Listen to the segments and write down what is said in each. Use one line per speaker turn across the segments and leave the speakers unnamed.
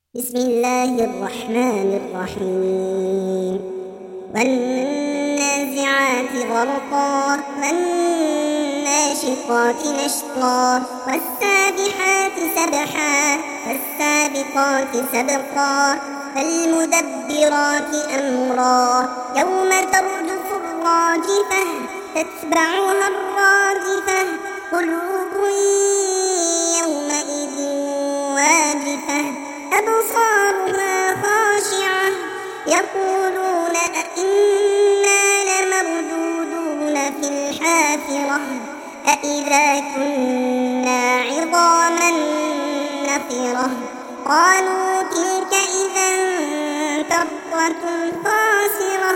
بسم الله الرحمن الرحيم والنازعات غرقا والناشطات نشطا والسابحات سبحا فالسابقات سبقا فالمدبرات أمرا يوم ترجف الراجفة تتبعها الرادفة قلوب يومئذ واجفة أبصارها خاشعة يقولون أئنا لمردودون في الحافرة أئذا كنا عظاما نخرة قالوا تلك إذا كرة خاسرة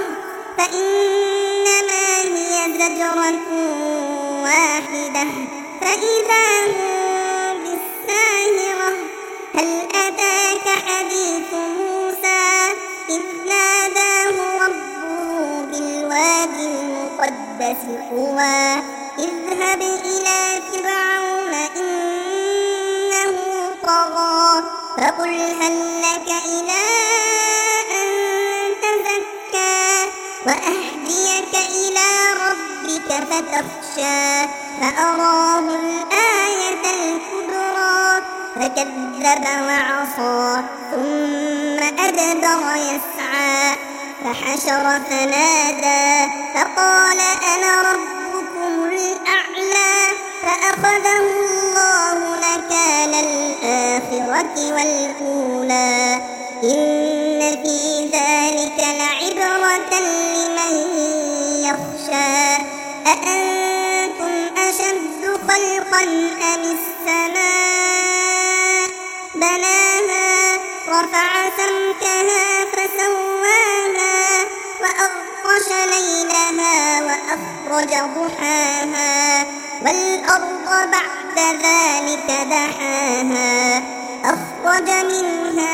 فإنما هي زجرة واحدة فإذا هم بالساهرة هل أتاك حديث موسى إذ ناداه ربه بالوادي المقدس طوى اذهب إلى فرعون إنه طغى فقل هل لك إلى أن تزكى وأهديك إلى ربك فتخشى فأراه الآية الكبرى فكذب وعصى ثم أدبر يسعى فحشر فنادى فقال أنا ربكم الأعلى فأخذه الله نكال الآخرة والأولى إن في ذلك لعبرة لمن يخشى أأنتم أشد خلقا أم السماء بناها رفع سمكها فسواها وأغطش ليلها وأخرج ضحاها والأرض بعد ذلك دحاها أخرج منها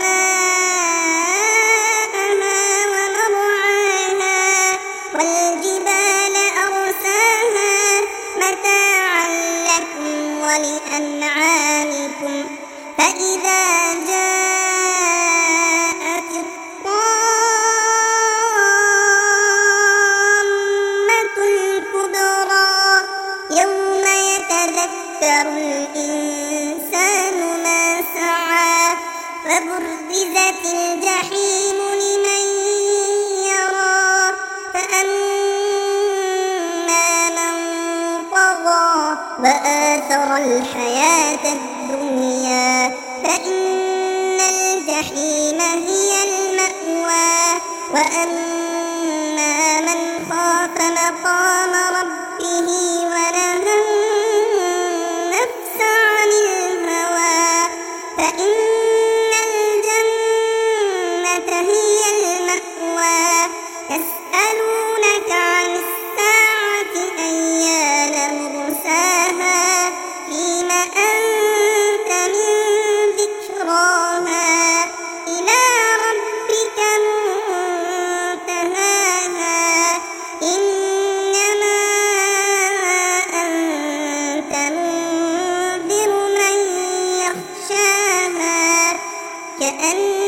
ماءها ومرعاها والجبال أرساها متاعا لكم ولأنعامكم فإذا جاءت الطامة الكبرى يوم يتذكر الإنسان ما سعى فبرزت الجحيم لمن يرى فأما من طغى وآثر الحياة الدنيا فإن الجحيم هي المأوى وأما من خاف مقام ربه ونهى النفس عن الهوى فإن الجنة هي المأوى يسألونك عن الساعة أيان مرساها فيم أنت من ذكراها إلى ربك منتهاها إنما أنت منذر من يخشاها كأن